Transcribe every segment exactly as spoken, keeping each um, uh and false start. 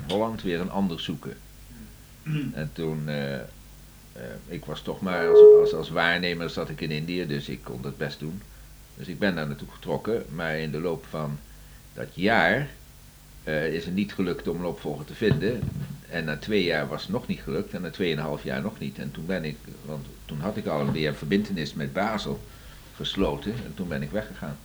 Holland weer een ander zoeken. En toen, uh, uh, ik was toch maar als, als, als waarnemer zat ik in Indië, dus ik kon dat best doen. Dus ik ben daar naartoe getrokken, maar in de loop van dat jaar uh, is het niet gelukt om een opvolger te vinden. En na twee jaar was het nog niet gelukt en na tweeënhalf jaar nog niet. En toen ben ik, want toen had ik alweer een verbintenis met Basel gesloten en toen ben ik weggegaan.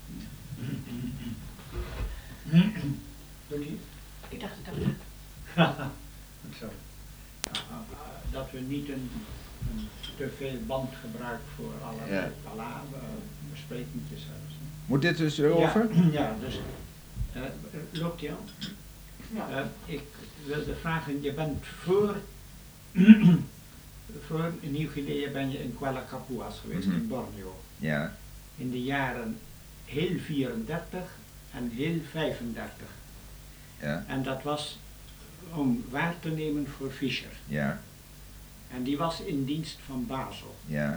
Ik dacht het ook. Zo. Dat we niet een, een te veel band gebruiken voor allerlei ja. palaver, besprekingjes zelfs. Moet dit dus over? Ja, ja dus uh, loopt je al? Ja. Uh, ik wilde vragen, je bent voor, voor Nieuw-Guinea ben je in Kuala Kapuas geweest, mm-hmm. in Borneo. Ja. In de jaren heel vierendertig en heel vijfendertig. Ja. En dat was om waar te nemen voor Fischer. Ja. En die was in dienst van Basel. Ja.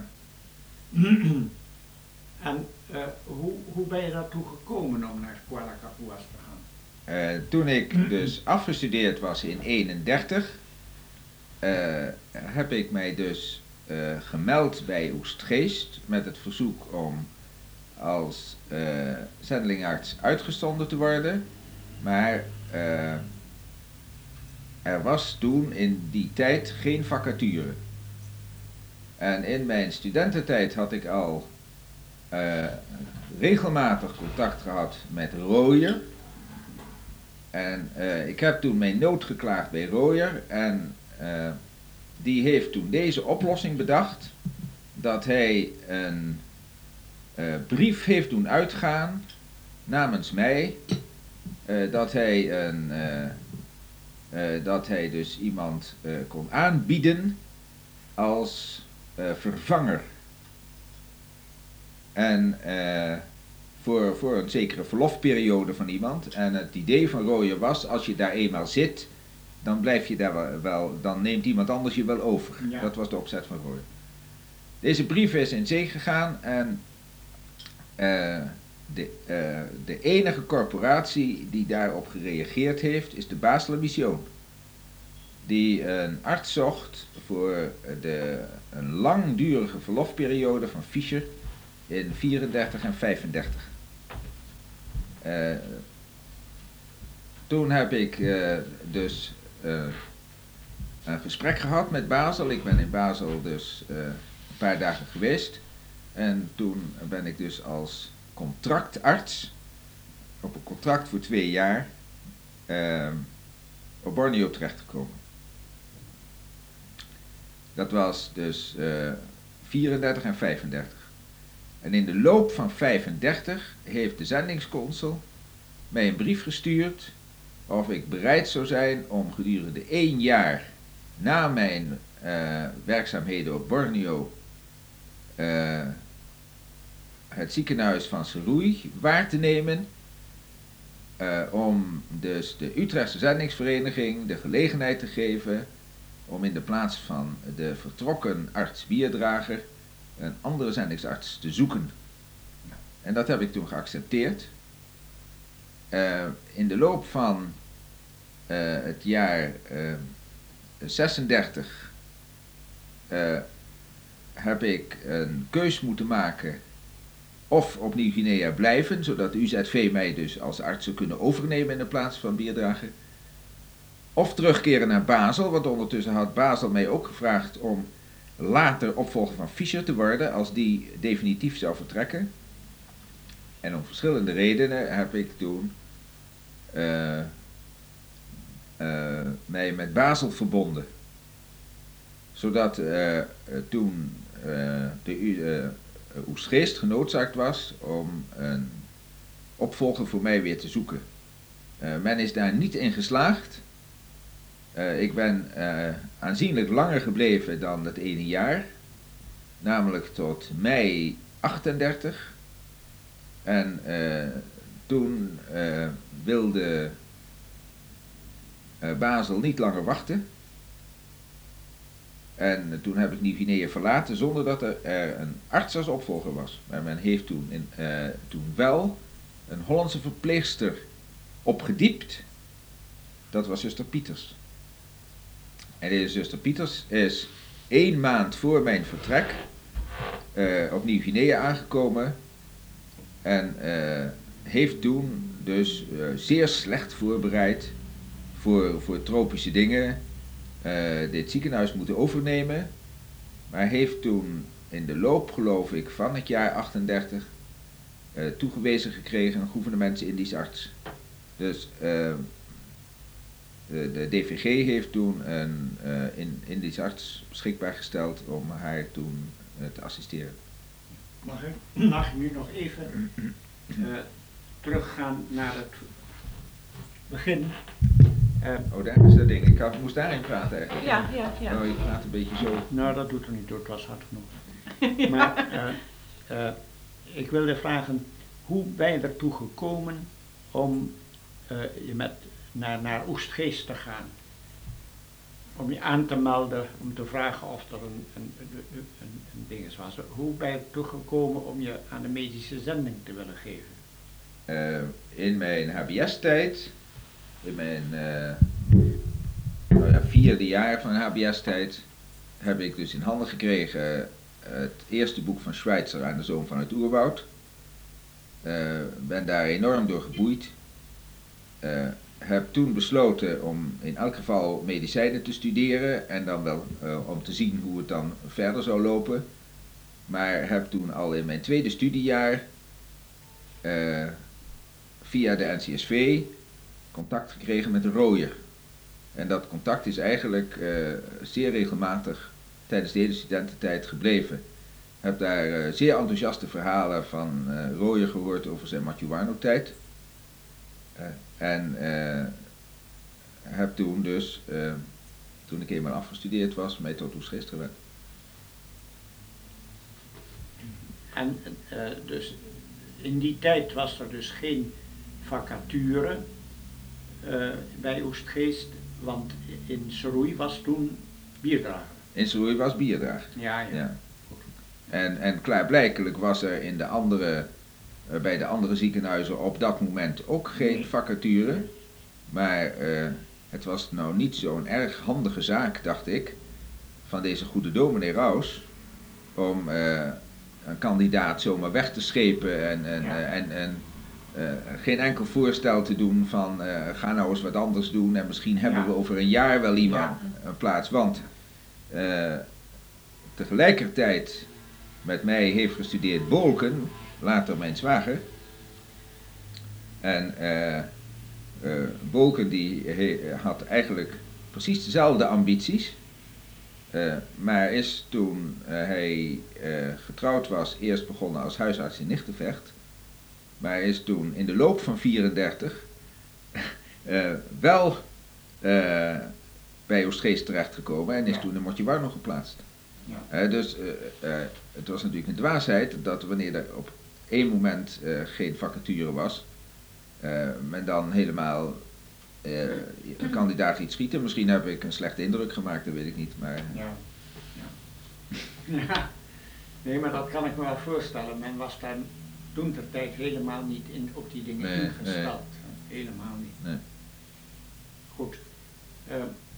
En uh, hoe, hoe ben je daartoe gekomen om naar Kuala Kapuas te gaan? Uh, toen ik dus afgestudeerd was in eenendertig, uh, heb ik mij dus uh, gemeld bij Oostgeest met het verzoek om als uh, zendelingarts uitgezonden te worden. Maar uh, er was toen in die tijd geen vacature. En in mijn studententijd had ik al uh, regelmatig contact gehad met Royer. En uh, ik heb toen mijn nood geklaagd bij Royer. En uh, die heeft toen deze oplossing bedacht. Dat hij een uh, brief heeft doen uitgaan namens mij. Uh, dat hij een... Uh, Uh, dat hij dus iemand uh, kon aanbieden als uh, vervanger. En uh, voor, voor een zekere verlofperiode van iemand. En het idee van Royer was, als je daar eenmaal zit, dan blijf je daar wel, wel dan neemt iemand anders je wel over. Ja. Dat was de opzet van Royer. Deze brief is in zee gegaan en uh, De, uh, de enige corporatie die daarop gereageerd heeft is de Basler Mission. Die een arts zocht voor de, een langdurige verlofperiode van Fischer in vierendertig en vijfendertig. Uh, toen heb ik uh, dus uh, een gesprek gehad met Basel. Ik ben in Basel dus uh, een paar dagen geweest. En toen ben ik dus als contractarts, op een contract voor twee jaar, uh, op Borneo terechtgekomen. Dat was dus uh, vierendertig en vijfendertig. En in de loop van vijfendertig heeft de zendingsconsul mij een brief gestuurd of ik bereid zou zijn om gedurende één jaar na mijn uh, werkzaamheden op Borneo uh, het ziekenhuis van Seroui waar te nemen, uh, om dus de Utrechtse zendingsvereniging de gelegenheid te geven om in de plaats van de vertrokken arts-bierdrager een andere zendingsarts te zoeken. En dat heb ik toen geaccepteerd. Uh, in de loop van uh, het jaar uh, zesendertig uh, heb ik een keus moeten maken of op Nieuw-Guinea blijven, zodat de U Z V mij dus als arts zou kunnen overnemen in de plaats van bierdrager. Of terugkeren naar Basel, want ondertussen had Basel mij ook gevraagd om later opvolger van Fischer te worden, als die definitief zou vertrekken. En om verschillende redenen heb ik toen uh, uh, mij met Basel verbonden. Zodat uh, uh, toen uh, de uh, Oostgeest genoodzaakt was om een opvolger voor mij weer te zoeken. Uh, men is daar niet in geslaagd. Uh, ik ben uh, aanzienlijk langer gebleven dan het ene jaar, namelijk tot mei achtendertig. En uh, toen uh, wilde uh, Basel niet langer wachten. En uh, toen heb ik Nieuw-Guinea verlaten zonder dat er, er een arts als opvolger was. Maar men heeft toen, in, uh, toen wel een Hollandse verpleegster opgediept. dat was zuster Pieters. En deze zuster Pieters is één maand voor mijn vertrek uh, op Nieuw-Guinea aangekomen en uh, heeft toen dus uh, zeer slecht voorbereid voor, voor tropische dingen uh, dit ziekenhuis moeten overnemen, maar heeft toen in de loop, geloof ik, van het jaar achtendertig uh, toegewezen gekregen een gouvernements-Indisch arts. Dus uh, de, de D V G heeft toen een uh, in, Indisch arts beschikbaar gesteld om haar toen uh, te assisteren. Mag ik, mag ik nu nog even uh, teruggaan naar het begin? Uh, oh, daar is dat ding. Ik had, moest daarin praten eigenlijk. Ja, ja, ja. Oh, je praat een beetje zo. Nou, dat doet er niet toe, het was hard genoeg. Maar uh, uh, ik wilde vragen, hoe ben je ertoe gekomen om uh, je met, naar, naar Oegstgeest te gaan? Om je aan te melden, om te vragen of er een, een, een, een, een ding was. Hoe ben je ertoe gekomen om je aan de medische zending te willen geven? Uh, in mijn H B S-tijd, in mijn uh, nou ja, vierde jaar van H B S-tijd, heb ik dus in handen gekregen het eerste boek van Schweitzer aan de Zoon van het Oerwoud. Uh, ben daar enorm door geboeid. Uh, heb toen besloten om in elk geval medicijnen te studeren en dan wel uh, om te zien hoe het dan verder zou lopen. Maar heb toen al in mijn tweede studiejaar uh, via de N C S V contact gekregen met de rooier. En dat contact is eigenlijk uh, zeer regelmatig tijdens de hele studententijd gebleven. Heb daar uh, zeer enthousiaste verhalen van uh, rooier gehoord over zijn Machuano-tijd. Uh, en uh, heb toen dus, uh, toen ik eenmaal afgestudeerd was, mij tot Oegstgeest gewend. En uh, dus in die tijd was er dus geen vacature uh, bij Oegstgeest, want in Seroei was toen bierdrager. In Seroei was bierdrager. Ja, ja. ja. En, en klaarblijkelijk was er in de andere, uh, bij de andere ziekenhuizen op dat moment ook geen nee. vacature. Maar uh, het was nou niet zo'n erg handige zaak, dacht ik, van deze goede dominee Raus, om uh, een kandidaat zomaar weg te schepen en, en, ja. uh, en, en uh, geen enkel voorstel te doen van uh, ga nou eens wat anders doen en misschien hebben ja. we over een jaar wel iemand ja. een plaats. Want uh, tegelijkertijd met mij heeft gestudeerd Bolken, later mijn zwager. En uh, uh, Bolken die he, had eigenlijk precies dezelfde ambities. Uh, maar is toen uh, hij uh, getrouwd was, eerst begonnen als huisarts in Nichtenvecht. Maar is toen in de loop van vierendertig uh, wel uh, bij Oegstgeest terechtgekomen en is ja. toen in Montjewarno geplaatst. Ja. Uh, dus uh, uh, het was natuurlijk een dwaasheid dat wanneer er op één moment uh, geen vacature was, uh, men dan helemaal uh, een kandidaat liet schieten. Misschien heb ik een slechte indruk gemaakt, dat weet ik niet. Maar... Ja. Ja. Ja. Nee, maar dat kan ik me wel voorstellen. Men was daar toen ter tijd helemaal niet in, op die dingen nee, ingesteld. Nee. Helemaal niet. Nee. Goed. Uh,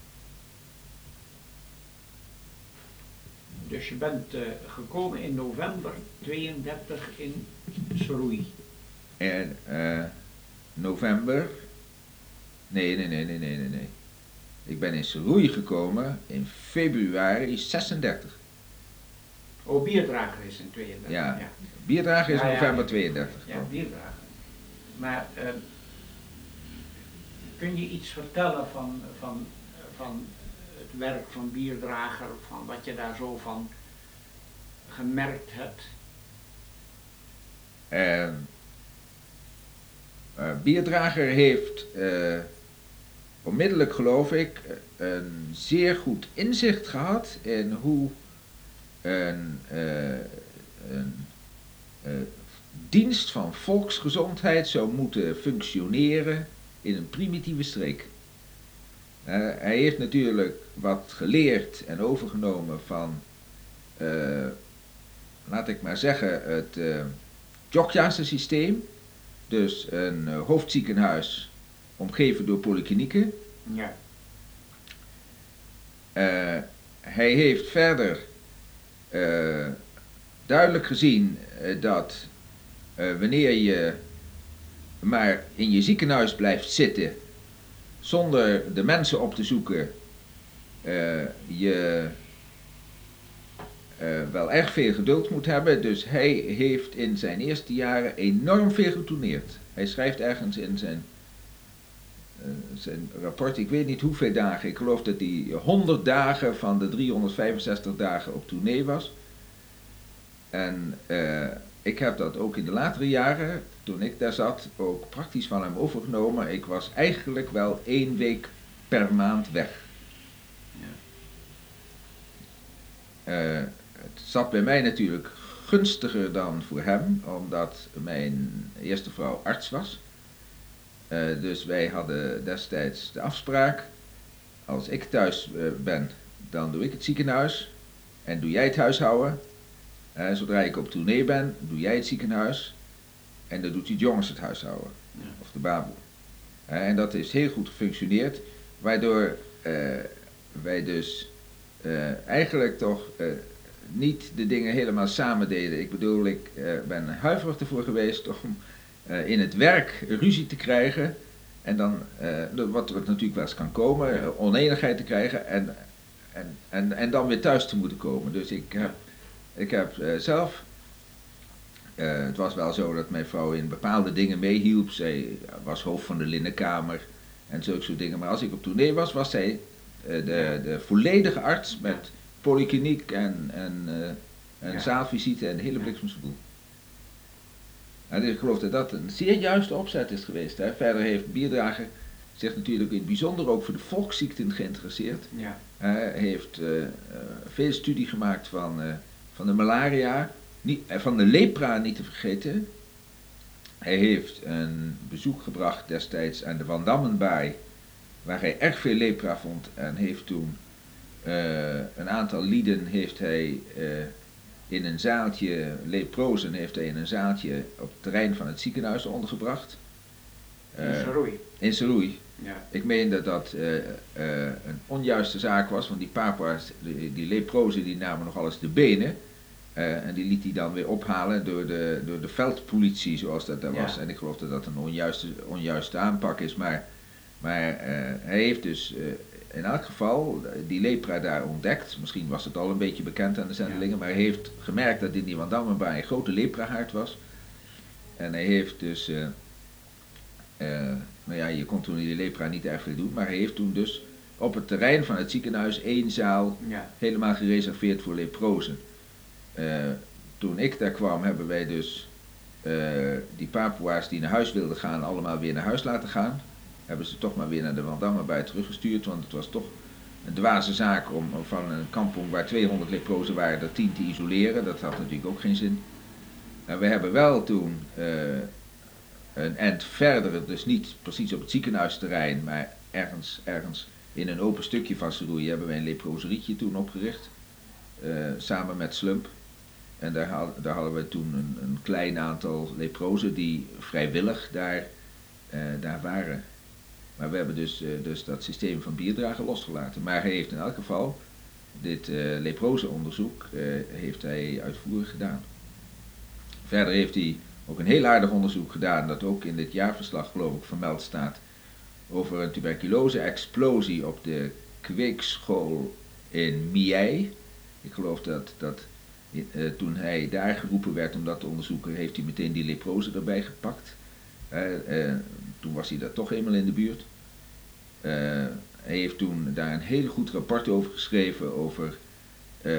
Dus je bent uh, gekomen in november tweeëndertig in Seroei. En uh, november? Nee, nee, nee, nee, nee, nee, nee. Ik ben in Seroei gekomen in februari zesendertig. Oh, bierdrager is in tweeëndertig. Ja, ja. Bierdrager is ja, november ja, tweeëndertig. Ja, bierdrager. Maar uh, kun je iets vertellen van, van, van het werk van bierdrager, van wat je daar zo van gemerkt hebt? Uh, uh, bierdrager heeft uh, onmiddellijk, geloof ik, een zeer goed inzicht gehad in hoe een, uh, een uh, dienst van volksgezondheid zou moeten functioneren in een primitieve streek. Uh, hij heeft natuurlijk wat geleerd en overgenomen van, uh, laat ik maar zeggen, het uh, Jogjaanse systeem. Dus een uh, hoofdziekenhuis omgeven door polyklinieken. Ja. Uh, hij heeft verder uh, duidelijk gezien uh, dat uh, wanneer je maar in je ziekenhuis blijft zitten zonder de mensen op te zoeken, uh, je uh, wel erg veel geduld moet hebben. Dus hij heeft in zijn eerste jaren enorm veel getourneerd. Hij schrijft ergens in zijn, uh, zijn rapport, ik weet niet hoeveel dagen, ik geloof dat hij honderd dagen van de driehonderdvijfenzestig dagen op tournee was. En uh, ik heb dat ook in de latere jaren, toen ik daar zat, ook praktisch van hem overgenomen. Ik was eigenlijk wel één week per maand weg. Ja. Uh, het zat bij mij natuurlijk gunstiger dan voor hem, omdat mijn eerste vrouw arts was. Uh, dus wij hadden destijds de afspraak, als ik thuis uh, ben, dan doe ik het ziekenhuis en doe jij het huishouden. Uh, zodra ik op tournee ben, doe jij het ziekenhuis en dan doet die jongens het huishouden, ja. Of de baboe. Uh, en dat heeft heel goed gefunctioneerd, waardoor uh, wij dus uh, eigenlijk toch uh, niet de dingen helemaal samen deden. Ik bedoel, ik uh, ben huiverig ervoor geweest om uh, in het werk ruzie te krijgen en dan, uh, wat er natuurlijk wel eens kan komen, ja. uh, oneenigheid te krijgen en, en, en, en dan weer thuis te moeten komen. Dus ik heb... Ik heb uh, zelf, uh, het was wel zo dat mijn vrouw in bepaalde dingen meehielp. Zij was hoofd van de linnenkamer en zulke soort dingen. Maar als ik op tournee was, was zij uh, de, de volledige arts met polykliniek en, en, uh, en ja. zaalvisite en de hele bliksemsboel. En ik geloof dat dat een zeer juiste opzet is geweest. Hè. Verder heeft Bierdrager zich natuurlijk in het bijzonder ook voor de volksziekten geïnteresseerd. Ja. Hij heeft uh, uh, veel studie gemaakt van... Uh, van de malaria, niet, van de lepra niet te vergeten. Hij heeft een bezoek gebracht destijds aan de Van Dammenbaai, waar hij erg veel lepra vond en heeft toen uh, een aantal lieden heeft hij uh, in een zaaltje, leprozen heeft hij in een zaaltje op het terrein van het ziekenhuis ondergebracht. Uh, in Saroei. In Saroei. Ja. Ik meen dat dat uh, uh, een onjuiste zaak was, want die papa's, die, die leprozen, die namen nog alles de benen. Uh, en die liet hij dan weer ophalen door de, door de veldpolitie, zoals dat daar was. Ja. En ik geloof dat dat een onjuiste, onjuiste aanpak is. Maar, maar uh, hij heeft dus uh, in elk geval die lepra daar ontdekt. Misschien was het al een beetje bekend aan de zendelingen. Ja. Maar hij heeft gemerkt dat in die Van Dammenbaai een grote leprahaard was. En hij heeft dus... Uh, uh, nou ja, je kon toen in die lepra niet erg veel doen. Maar hij heeft toen dus op het terrein van het ziekenhuis één zaal ja. helemaal gereserveerd voor leprozen. Uh, toen ik daar kwam, hebben wij dus uh, die Papua's die naar huis wilden gaan, allemaal weer naar huis laten gaan. Hebben ze toch maar weer naar de Van Dammenbaai teruggestuurd, want het was toch een dwaze zaak om, om van een kampong waar tweehonderd leprozen waren, er tien te isoleren. Dat had natuurlijk ook geen zin. En we hebben wel toen uh, een eind verder, dus niet precies op het ziekenhuisterrein, maar ergens, ergens in een open stukje van Saroei hebben wij een leproserietje toen opgericht, uh, samen met Slump. En daar, had, daar hadden we toen een, een klein aantal leprozen die vrijwillig daar, uh, daar waren. Maar we hebben dus, uh, dus dat systeem van Bierdrager losgelaten. Maar hij heeft in elk geval dit uh, leprozenonderzoek uh, heeft hij uitvoerig gedaan. Verder heeft hij ook een heel aardig onderzoek gedaan, dat ook in dit jaarverslag geloof ik vermeld staat, over een tuberculose-explosie op de kweekschool in Miei. Ik geloof dat... dat Uh, toen hij daar geroepen werd om dat te onderzoeken, heeft hij meteen die leprozen erbij gepakt. Uh, uh, toen was hij daar toch eenmaal in de buurt. Uh, hij heeft toen daar een heel goed rapport over geschreven over uh,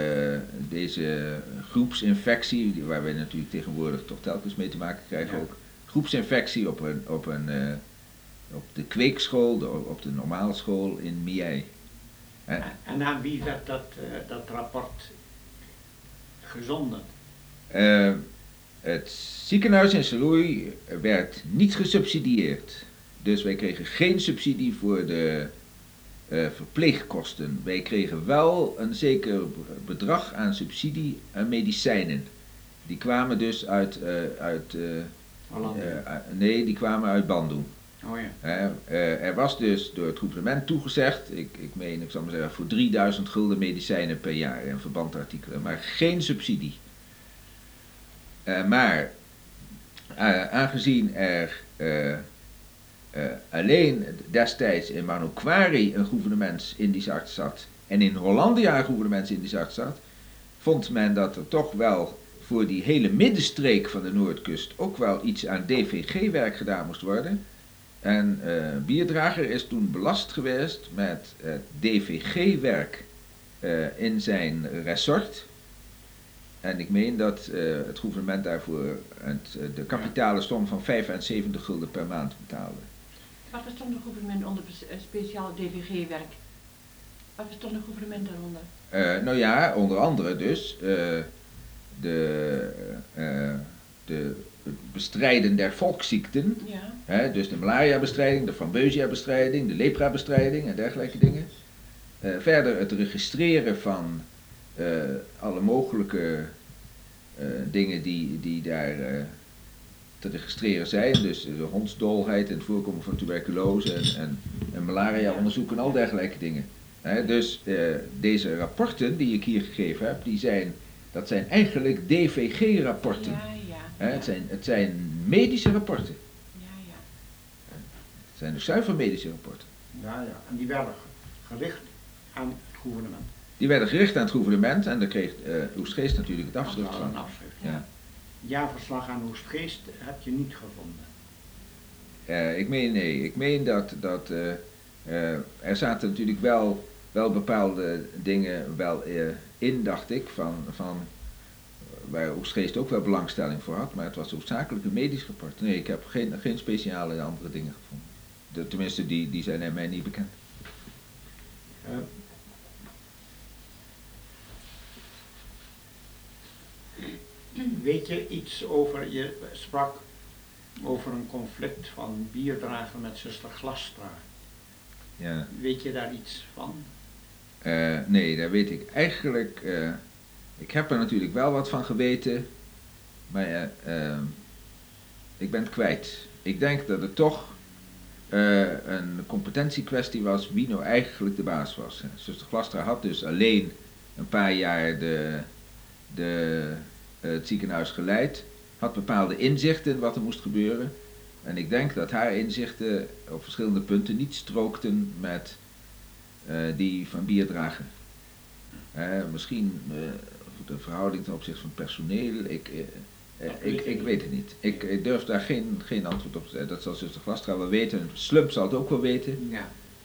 deze groepsinfectie, waar wij natuurlijk tegenwoordig toch telkens mee te maken krijgen ja. ook. Groepsinfectie op, een, op, een, uh, op de kweekschool, de, op de normale school in Miei. Uh, en aan wie werd dat, uh, dat rapport gezonden? Uh, het ziekenhuis in Saroei werd niet gesubsidieerd. Dus wij kregen geen subsidie voor de uh, verpleegkosten. Wij kregen wel een zeker bedrag aan subsidie aan medicijnen. Die kwamen dus uit... Uh, uit uh, uh, uh, nee, die kwamen uit Bandung. Oh ja. Hè, uh, er was dus door het gouvernement toegezegd, ik, ik meen, ik zal maar zeggen, voor drieduizend gulden medicijnen per jaar en verbandartikelen, maar geen subsidie. Uh, maar uh, aangezien er uh, uh, alleen destijds in Manokwari een gouvernementsindische arts zat en in Hollandia een gouvernementsindische arts zat, vond men dat er toch wel voor die hele middenstreek van de Noordkust ook wel iets aan D V G-werk gedaan moest worden. En uh, Bierdrager is toen belast geweest met het D V G-werk uh, in zijn resort. En ik meen dat uh, het gouvernement daarvoor het, uh, de kapitale som van vijfenzeventig gulden per maand betaalde. Wat verstond het gouvernement onder speciaal D V G-werk? Wat verstond het gouvernement daaronder? Uh, nou ja, onder andere dus uh, de, uh, de het bestrijden der volksziekten. Ja. Hè, dus de malaria-bestrijding, de frambusia-bestrijding, de lepra-bestrijding en dergelijke dingen. Uh, verder het registreren van uh, alle mogelijke uh, dingen die, die daar uh, te registreren zijn. Dus de hondsdolheid en het voorkomen van tuberculose en, en, en malaria-onderzoek en al dergelijke dingen. Hè, dus uh, deze rapporten die ik hier gegeven heb, die zijn, dat zijn eigenlijk D V G-rapporten. Ja, ja. Hè, het, zijn, het zijn medische rapporten. Ja, ja. Het zijn dus zuiver medische rapporten. Ja, ja. En die werden gericht aan het gouvernement. Die werden gericht aan het gouvernement en daar kreeg uh, Oostgeest natuurlijk het afschrift Dat van. een afschrift. Ja. Jaarverslag aan Oostgeest heb je niet gevonden. Uh, ik meen, nee, ik meen dat, dat uh, uh, er zaten natuurlijk wel, wel bepaalde dingen wel uh, in, dacht ik, van, van waar Oostgeest ook wel belangstelling voor had, maar het was hoofdzakelijk een medisch rapport. Nee, ik heb geen, geen speciale andere dingen gevonden. De, tenminste, die, die zijn mij niet bekend. Uh, weet je iets over, je sprak over een conflict van Bierdrager met zuster Glastra. Ja. Weet je daar iets van? Uh, nee, daar weet ik eigenlijk... Uh, ik heb er natuurlijk wel wat van geweten, maar uh, uh, ik ben het kwijt. Ik denk dat het toch uh, een competentiekwestie was wie nou eigenlijk de baas was. Zuster Glastra had dus alleen een paar jaar de, de, uh, het ziekenhuis geleid, had bepaalde inzichten in wat er moest gebeuren. En ik denk dat haar inzichten op verschillende punten niet strookten met uh, die van Bierdrager. Uh, misschien uh, de verhouding ten opzichte van personeel, ik, uh, uh, ik, ik weet het niet. Ik, ik durf daar geen, geen antwoord op te geven. Dat zal zuster Glastra wel weten. Slump zal het ook wel weten. Ja.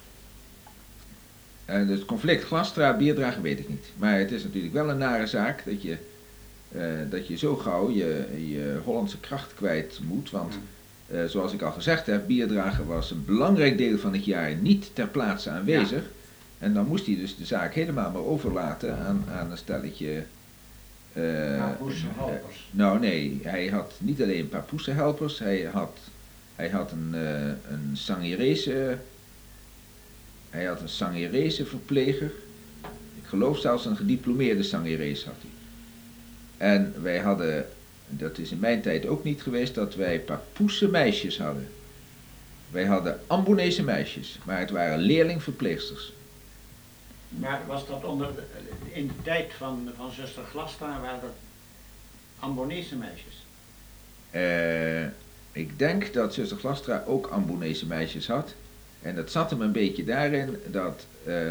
Uh, dus het conflict Glastra, Bierdrager weet ik niet. Maar het is natuurlijk wel een nare zaak dat je, uh, dat je zo gauw je, je Hollandse kracht kwijt moet. Want uh, zoals ik al gezegd heb, Bierdrager was een belangrijk deel van het jaar niet ter plaatse aanwezig. Ja. En dan moest hij dus de zaak helemaal maar overlaten aan, aan een stelletje... Uh, Papoesenhelpers. Uh, nou nee, hij had niet alleen papoesenhelpers, hij had, hij had een, uh, een Sangerese, hij had een Sangerese verpleger. Ik geloof zelfs een gediplomeerde Sangerees had hij. En wij hadden, dat is in mijn tijd ook niet geweest, dat wij papoese meisjes hadden. Wij hadden Ambonese meisjes, maar het waren leerlingverpleegsters. Maar was dat onder de, in de tijd van, van zuster Glastra, waren dat Ambonese meisjes? Uh, ik denk dat zuster Glastra ook Ambonese meisjes had. En dat zat hem een beetje daarin dat... Uh,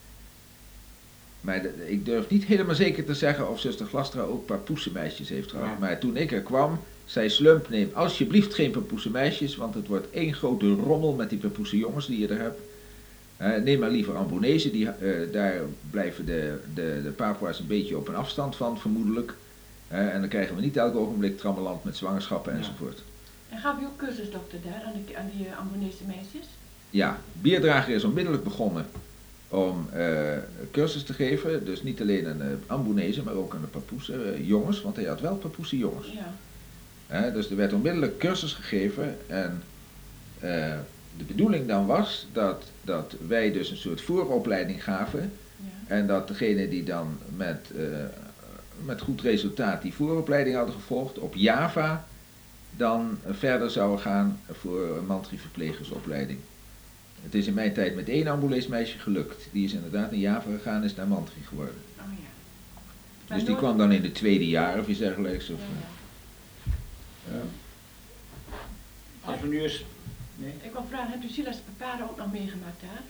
maar de, ik durf niet helemaal zeker te zeggen of zuster Glastra ook papoese meisjes heeft gehad. Ja. Maar toen ik er kwam, zei Slump, neem alsjeblieft geen papoese meisjes, want het wordt één grote rommel met die papoese jongens die je er hebt. Uh, neem maar liever Ambonese, die, uh, daar blijven de, de, de Papua's een beetje op een afstand van, vermoedelijk. Uh, en dan krijgen we niet elk ogenblik trammeland met zwangerschappen enzovoort. Ja. En gaf je ook cursusdokter daar aan, de, aan die uh, Ambonese meisjes? Ja, Bierdrager is onmiddellijk begonnen om uh, cursus te geven. Dus niet alleen aan de Ambonese, maar ook aan de Papoese uh, jongens, want hij had wel Papoese jongens. Ja. Uh, dus er werd onmiddellijk cursus gegeven en... Uh, de bedoeling dan was dat, dat wij dus een soort vooropleiding gaven. Ja. En dat degene die dan met, uh, met goed resultaat die vooropleiding hadden gevolgd op Java dan verder zouden gaan voor een mantri-verplegersopleiding. Het is in mijn tijd met één ambuleesmeisje gelukt. Die is inderdaad naar Java gegaan en is naar mantri geworden. Oh ja. Maar Dus die nooit- kwam dan in het tweede jaar of iets dergelijks. Of, Ja, ja. ja. Als we nu eens... Nee? Ik wil vragen, hebt u Silas Papara ook nog meegemaakt daar?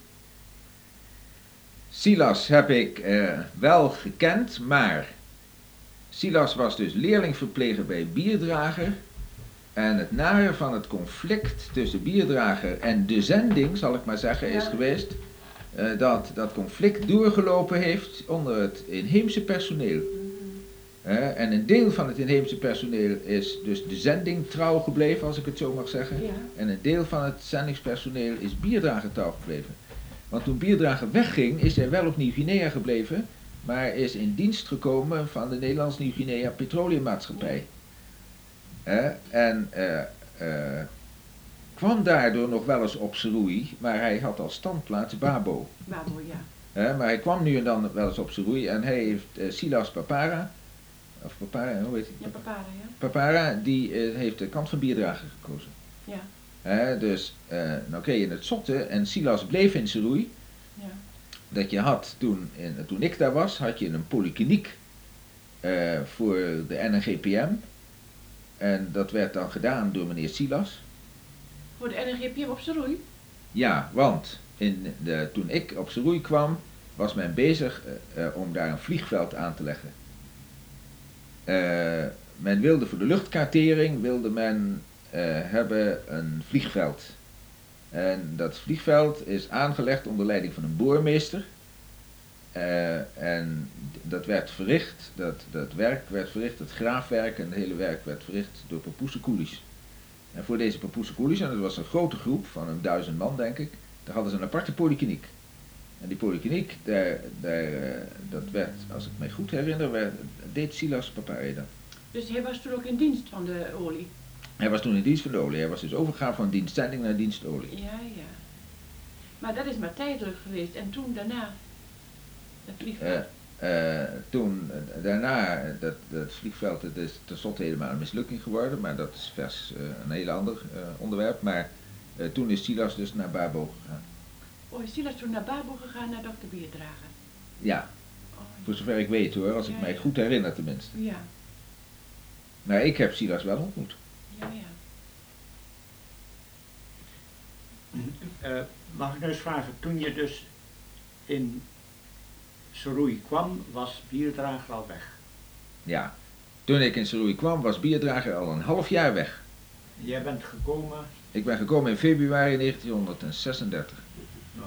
Silas heb ik eh, wel gekend, maar Silas was dus leerlingverpleger bij Bierdrager. En het nare van het conflict tussen Bierdrager en de zending, zal ik maar zeggen, is Ja. geweest eh, dat dat conflict doorgelopen heeft onder het inheemse personeel. Eh, en een deel van het inheemse personeel is dus de zending trouw gebleven, als ik het zo mag zeggen. Ja. En een deel van het zendingspersoneel is Bierdrager trouw gebleven. Want toen Bierdrager wegging, is hij wel op Nieuw-Guinea gebleven, maar is in dienst gekomen van de Nederlands Nieuw-Guinea Petroleummaatschappij. Eh, en eh, eh, kwam daardoor nog wel eens op Seroei, maar hij had als standplaats Babo. Babo, ja. Eh, maar hij kwam nu en dan wel eens op Seroei en hij heeft eh, Silas Papara, of Papara, hoe heet hij? Ja, Papara, ja. Papara, die eh, heeft de kant van Bierdrager gekozen. Ja, Eh, dus, eh, nou kreeg je het zotte en Silas bleef in Seroei. ja. Dat je had toen, in, toen ik daar was, had je een polykliniek eh, voor de N N G P M. En dat werd dan gedaan door meneer Silas. Voor de N N G P M op Seroei? Ja, want in de, toen ik op Seroei kwam, was men bezig eh, eh, om daar een vliegveld aan te leggen. Eh, men wilde voor de luchtkartering, wilde men eh, hebben een vliegveld. En dat vliegveld is aangelegd onder leiding van een boormeester. Eh, en dat werd verricht, dat, dat werk werd verricht, het graafwerk en het hele werk werd verricht door Papoese Koelies. En voor deze Papoese Koelies, en dat was een grote groep van een duizend man denk ik, daar hadden ze een aparte polykliniek. En die polykliniek, daar, daar, eh, dat werd, als ik me goed herinner, werd, deed Silas Papara dat. Dus hij was toen ook in dienst van de olie? Hij was toen in dienst van de olie, hij was dus overgegaan van dienstzending naar dienstolie. Ja, ja. Maar dat is maar tijdelijk geweest. En toen daarna? Het vliegveld? Eh, eh, toen, eh, daarna, eh, dat, dat vliegveld, het is tenslotte helemaal een mislukking geworden, maar dat is vers eh, een heel ander eh, onderwerp. Maar eh, toen is Silas dus naar Babo gegaan. Oh, is Silas toen naar Babo gegaan, naar dokter Bierdrager? Ja, Oh, voor zover ik weet hoor, als ik Ja, mij ja. goed herinner tenminste. ja, Maar ik heb Silas wel ontmoet. ja, ja. Eh, mag ik nou eens vragen, toen je dus in Seroei kwam, was Bierdrager al weg. Ja, toen ik in Seroei kwam was Bierdrager al een half jaar weg. Jij bent gekomen... Ik ben gekomen in februari negentienhonderdzesendertig. Nou.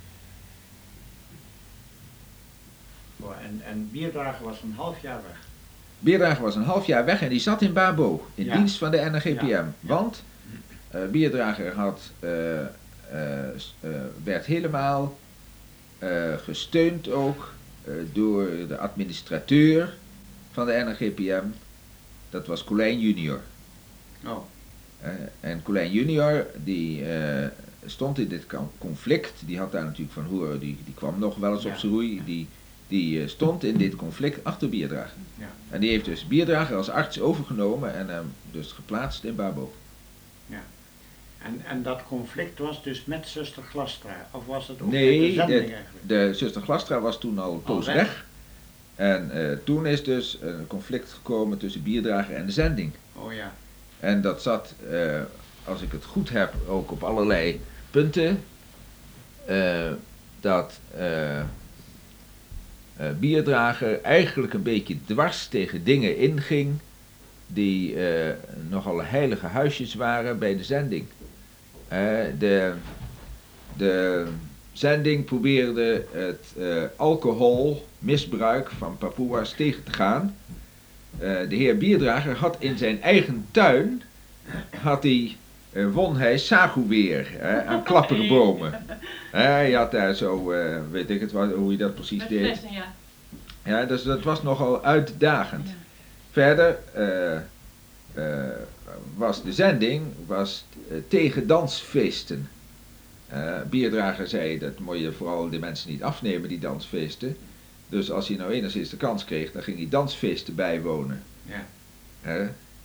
Oh, en, en Bierdrager was een half jaar weg. Bierdrager was een half jaar weg en die zat in Babo, in Ja. dienst van de N N G P M. Ja. Want uh, Bierdrager had, uh, uh, uh, werd helemaal uh, gesteund ook uh, door de administrateur van de N N G P M. Dat was Colijn junior. Oh. Uh, en Colijn junior die uh, stond in dit conflict, die had daar natuurlijk van horen, die, die kwam nog wel eens Ja. op zijn roei, die, die uh, stond in dit conflict achter Bierdrager. Ja. En die heeft dus Bierdrager als arts overgenomen en hem dus geplaatst in Babo. Ja. En, en dat conflict was dus met zuster Glastra, of was het ook Nee, met de zending de- eigenlijk? De zuster Glastra was toen al een poos weg. weg. En uh, toen is dus een conflict gekomen tussen Bierdrager en de zending. Oh ja. En dat zat, uh, als ik het goed heb, ook op allerlei punten. Uh, dat uh, uh, Bierdrager eigenlijk een beetje dwars tegen dingen inging die uh, nogal heilige huisjes waren bij de zending. Uh, de, de zending probeerde het uh, alcoholmisbruik van Papoea's tegen te gaan. Uh, de heer Bierdrager had in zijn eigen tuin, had hij, uh, won hij sagoeweer uh, aan klapperbomen. Uh, hij had daar zo, uh, weet ik het wat, hoe je dat precies Met deed. flessen, ja. Ja, dus dat was nogal uitdagend. Ja. Verder uh, uh, was de zending was, uh, tegen dansfeesten. Uh, Bierdrager zei dat moet je vooral de mensen niet afnemen, die dansfeesten. Dus als hij nou enigszins de kans kreeg, dan ging hij dansfeesten bijwonen. Ja. Uh,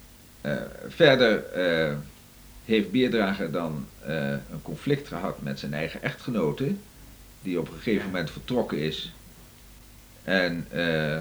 Uh, verder uh, heeft Beerdrager dan uh, een conflict gehad met zijn eigen echtgenote, die op een gegeven ja. moment vertrokken is. En uh,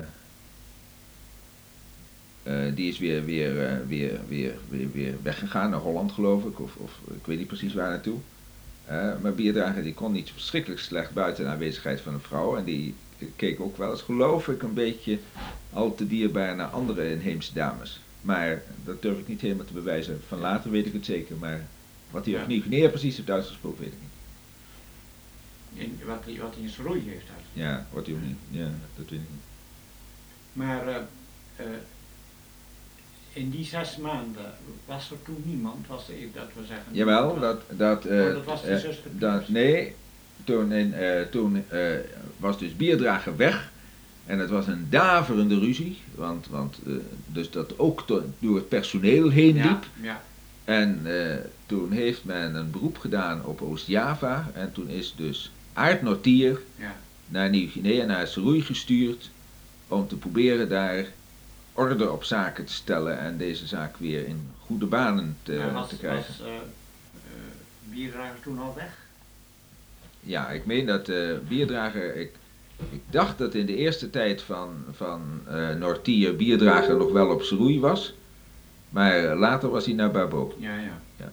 uh, die is weer, weer, uh, weer, weer, weer, weer weggegaan naar Holland, geloof ik, of, of ik weet niet precies waar naartoe. Uh, maar Beerdrager die kon niet verschrikkelijk slecht buiten de aanwezigheid van een vrouw. En die keek ook wel eens, geloof ik, een beetje al te dierbaar naar andere inheemse dames. Maar dat durf ik niet helemaal te bewijzen. Van later weet ik het zeker, maar wat hij op Nieuw-Guinea precies heeft uitgesproken, weet ik niet. In, wat, hij, wat hij in zijn roei heeft uitgesproken? Ja, wat hij ook niet. Ja, dat weet ik niet. Maar uh, uh, in die zes maanden was er toen niemand, was er, dat we zeggen... Jawel, dat... dat, uh, oh, dat was die uh, zuster dat, Nee, toen, in, uh, toen uh, was dus Beerdrager weg. En het was een daverende ruzie, want, want uh, dus dat ook to, door het personeel heen liep. Ja, ja. En uh, toen heeft men een beroep gedaan op Oost-Java. En toen is dus Aart Nortier ja. naar Nieuw-Guinea, naar Seroei gestuurd. Om te proberen daar orde op zaken te stellen en deze zaak weer in goede banen te, ja, was, te krijgen. Was uh, uh, Beerdrager toen al weg? Ja, ik meen dat uh, Beerdrager... Ik, Ik dacht dat in de eerste tijd van, van uh, Nortier Beerdrager nog wel op Seroei was. Maar later was hij naar Babo. Ja, ja. ja.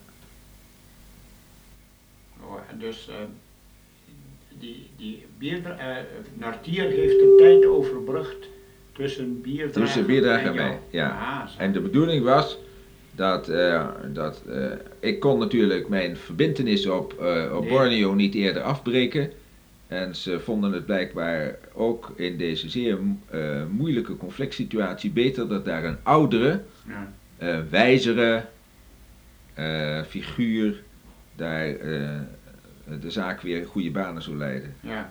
Oh, en dus uh, die, die Beerdra- uh, Nortier heeft de tijd overbrugd tussen Beerdrager, tussen Beerdrager en mij, ja. Ah, en de bedoeling was dat, uh, dat uh, ik kon natuurlijk mijn verbintenis op, uh, op nee. Borneo niet eerder afbreken. En ze vonden het blijkbaar ook in deze zeer uh, moeilijke conflict situatie beter dat daar een oudere, ja. uh, wijzere uh, figuur daar uh, de zaak weer goede banen zou leiden. Ja.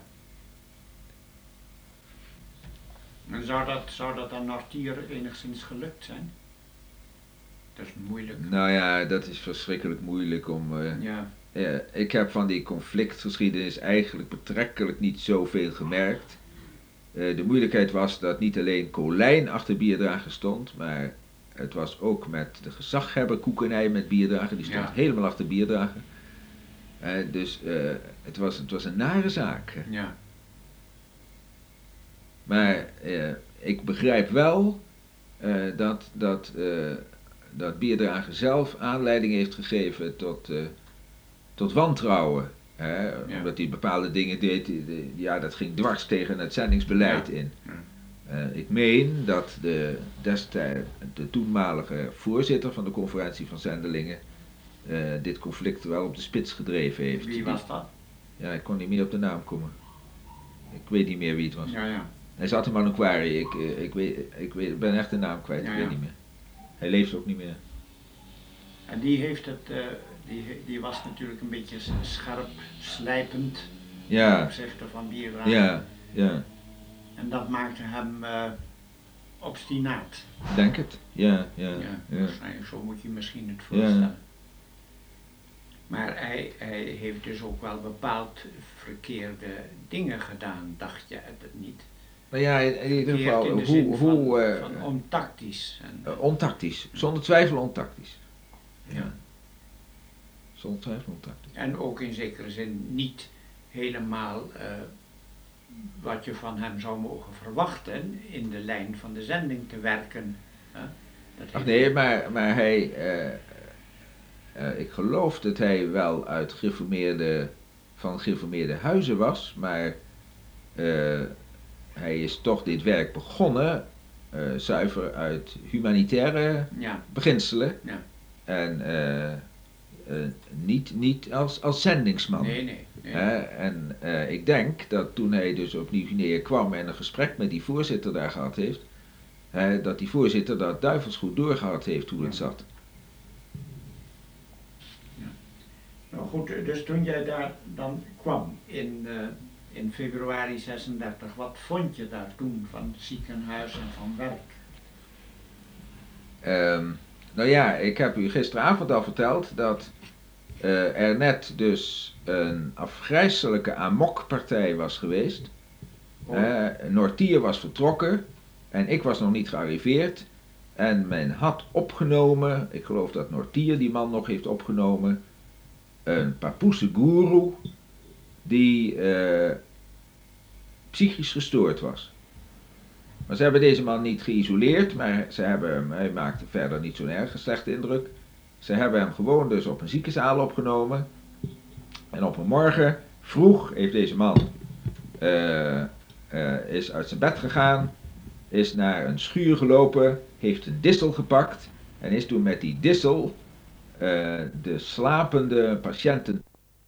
En zou dat, zou dat aan Nortier enigszins gelukt zijn? Dat is moeilijk. Nou ja, dat is verschrikkelijk moeilijk om... Uh, ja. Uh, ik heb van die conflictgeschiedenis eigenlijk betrekkelijk niet zoveel gemerkt. Uh, de moeilijkheid was dat niet alleen Colijn achter Beerdrager stond, maar het was ook met de gezaghebber Koekenij met Beerdrager, die stond ja. helemaal achter Beerdrager. Uh, dus uh, het, was, het was een nare zaak. Ja. Maar uh, ik begrijp wel uh, dat, dat, uh, dat Beerdrager zelf aanleiding heeft gegeven tot... Uh, tot wantrouwen, hè, ja. omdat hij bepaalde dingen deed, ja, dat ging dwars tegen het zendingsbeleid ja. in. Ja. Uh, ik meen dat de destijds de toenmalige voorzitter van de conferentie van zendelingen uh, dit conflict wel op de spits gedreven heeft. Wie was dat? Ja, ik kon niet meer op de naam komen. Ik weet niet meer wie het was. Ja, ja. Hij zat in Manokwari, ik, ik, weet, ik weet, ben echt de naam kwijt, ja, ik weet ja. niet meer. Hij leeft ook niet meer. En die heeft het... Uh... Die, die was natuurlijk een beetje scherp, slijpend ja. ten opzichte van Beerdrager. Ja, ja. En dat maakte hem uh, obstinaat. Denk het, ja, ja. ja, ja. Waarschijnlijk, zo moet je misschien het voorstellen. Ja. Maar hij, hij heeft dus ook wel bepaald verkeerde dingen gedaan, dacht je het niet? Nou ja, in ieder geval, in hoe... hoe van, uh, van ontactisch. En, uh, ontactisch, zonder twijfel ontactisch. Ja. ja. Zonder twijfel ontactisch. En ook in zekere zin niet helemaal uh, wat je van hem zou mogen verwachten, in de lijn van de zending te werken. Huh? Dat Ach nee, maar, maar hij... Uh, uh, ik geloof dat hij wel uit gereformeerde, van gereformeerde huizen was, maar uh, hij is toch dit werk begonnen, uh, zuiver uit humanitaire ja. beginselen. Ja. En uh, uh, niet, niet als, als zendingsman. Nee, nee. nee. Uh, en uh, ik denk dat toen hij dus op Nieuw-Guinea kwam en een gesprek met die voorzitter daar gehad heeft, uh, dat die voorzitter dat duivels goed doorgehad heeft hoe het ja. zat. Nou goed, dus toen jij daar dan kwam in, uh, in februari zesendertig, wat vond je daar toen van ziekenhuis en van werk? Um, nou ja, ik heb u gisteravond al verteld dat uh, er net dus een afgrijselijke amokpartij was geweest. Oh. Uh, Nortier was vertrokken en ik was nog niet gearriveerd. En men had opgenomen, ik geloof dat Nortier die man nog heeft opgenomen, een Papoese goeroe die uh, psychisch gestoord was. Maar ze hebben deze man niet geïsoleerd, maar ze hebben hem, hij maakte verder niet zo'n erg slechte indruk. Ze hebben hem gewoon dus op een ziekenzaal opgenomen. En op een morgen, vroeg, heeft deze man, uh, uh, is uit zijn bed gegaan, is naar een schuur gelopen, heeft een dissel gepakt en is toen met die dissel uh, de slapende patiënten